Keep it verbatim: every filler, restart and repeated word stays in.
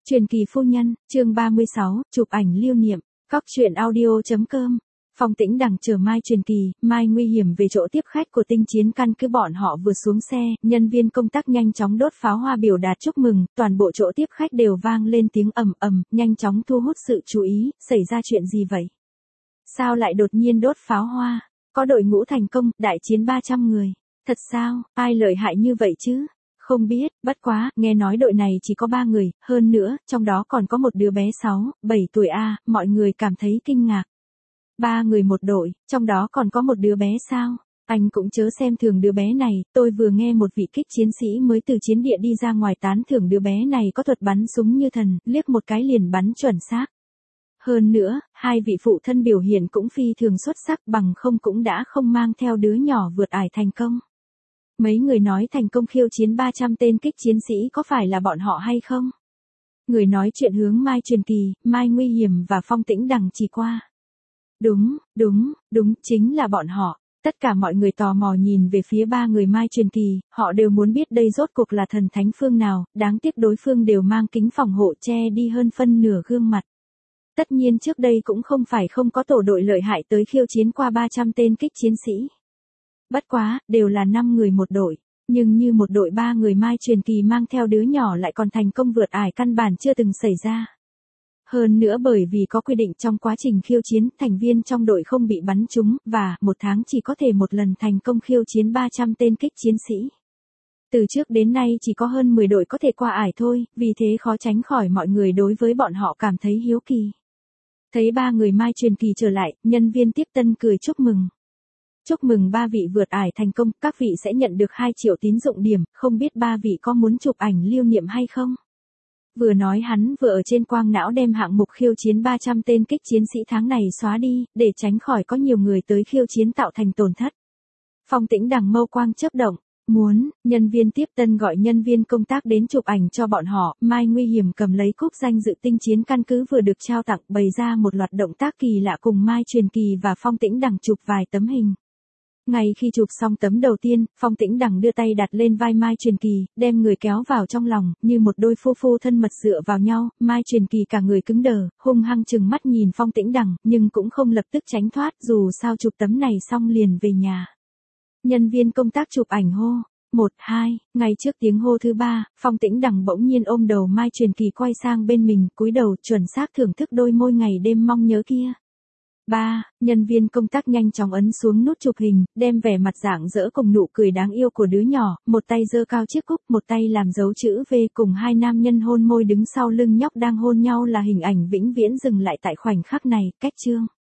Truyền kỳ phu nhân, chương ba mươi sáu, chụp ảnh lưu niệm, cóc truyện audio chấm com. Phong Tĩnh Đằng chờ Mai Truyền Kỳ, Mai Nguy Hiểm về chỗ tiếp khách của tinh chiến căn cứ. Bọn họ vừa xuống xe, nhân viên công tác nhanh chóng đốt pháo hoa biểu đạt chúc mừng, toàn bộ chỗ tiếp khách đều vang lên tiếng ầm ầm, nhanh chóng thu hút sự chú ý. Xảy ra chuyện gì vậy? Sao lại đột nhiên đốt pháo hoa? Có đội ngũ thành công, đại chiến ba trăm người. Thật sao, ai lợi hại như vậy chứ? Không biết, bất quá, nghe nói đội này chỉ có ba người, hơn nữa, trong đó còn có một đứa bé sáu, bảy tuổi a, mọi người cảm thấy kinh ngạc. Ba người một đội, trong đó còn có một đứa bé sao? Anh cũng chớ xem thường đứa bé này, tôi vừa nghe một vị kích chiến sĩ mới từ chiến địa đi ra ngoài tán thưởng đứa bé này có thuật bắn súng như thần, liếc một cái liền bắn chuẩn xác. Hơn nữa, hai vị phụ thân biểu hiện cũng phi thường xuất sắc, bằng không cũng đã không mang theo đứa nhỏ vượt ải thành công. Mấy người nói thành công khiêu chiến ba trăm tên kích chiến sĩ có phải là bọn họ hay không? Người nói chuyện hướng Mai Truyền Kỳ, Mai Nguy Hiểm và Phong Tĩnh Đằng chỉ qua. Đúng, đúng, đúng, chính là bọn họ. Tất cả mọi người tò mò nhìn về phía ba người Mai Truyền Kỳ, họ đều muốn biết đây rốt cuộc là thần thánh phương nào, đáng tiếc đối phương đều mang kính phòng hộ che đi hơn phân nửa gương mặt. Tất nhiên trước đây cũng không phải không có tổ đội lợi hại tới khiêu chiến qua ba trăm tên kích chiến sĩ. Bất quá, đều là năm người một đội, nhưng như một đội ba người Mai Truyền Kỳ mang theo đứa nhỏ lại còn thành công vượt ải căn bản chưa từng xảy ra. Hơn nữa bởi vì có quy định trong quá trình khiêu chiến, thành viên trong đội không bị bắn trúng, và một tháng chỉ có thể một lần thành công khiêu chiến ba trăm tên kích chiến sĩ. Từ trước đến nay chỉ có hơn mười đội có thể qua ải thôi, vì thế khó tránh khỏi mọi người đối với bọn họ cảm thấy hiếu kỳ. Thấy ba người Mai Truyền Kỳ trở lại, nhân viên tiếp tân cười chúc mừng. Chúc mừng ba vị vượt ải thành công, các vị sẽ nhận được hai triệu tín dụng điểm, không biết ba vị có muốn chụp ảnh lưu niệm hay không? Vừa nói hắn vừa ở trên quang não đem hạng mục khiêu chiến ba trăm tên kích chiến sĩ tháng này xóa đi, để tránh khỏi có nhiều người tới khiêu chiến tạo thành tổn thất. Phong Tĩnh Đằng mâu quang chớp động, muốn, nhân viên tiếp tân gọi nhân viên công tác đến chụp ảnh cho bọn họ. Mai Nguy Hiểm cầm lấy cúp danh dự tinh chiến căn cứ vừa được trao tặng, bày ra một loạt động tác kỳ lạ cùng Mai Truyền Kỳ và Phong Tĩnh Đằng chụp vài tấm hình. Ngay khi chụp xong tấm đầu tiên, Phong Tĩnh Đằng đưa tay đặt lên vai Mai Truyền Kỳ, đem người kéo vào trong lòng, như một đôi phu phu thân mật dựa vào nhau. Mai Truyền Kỳ cả người cứng đờ, hung hăng chừng mắt nhìn Phong Tĩnh Đằng, nhưng cũng không lập tức tránh thoát, dù sao chụp tấm này xong liền về nhà. Nhân viên công tác chụp ảnh hô, một, hai, ngay trước tiếng hô thứ ba, Phong Tĩnh Đằng bỗng nhiên ôm đầu Mai Truyền Kỳ quay sang bên mình, cúi đầu chuẩn xác thưởng thức đôi môi ngày đêm mong nhớ kia. ba. Nhân viên công tác nhanh chóng ấn xuống nút chụp hình, đem vẻ mặt rạng rỡ cùng nụ cười đáng yêu của đứa nhỏ, một tay giơ cao chiếc cúp, một tay làm dấu chữ V cùng hai nam nhân hôn môi đứng sau lưng nhóc đang hôn nhau là hình ảnh vĩnh viễn dừng lại tại khoảnh khắc này. Cách chương.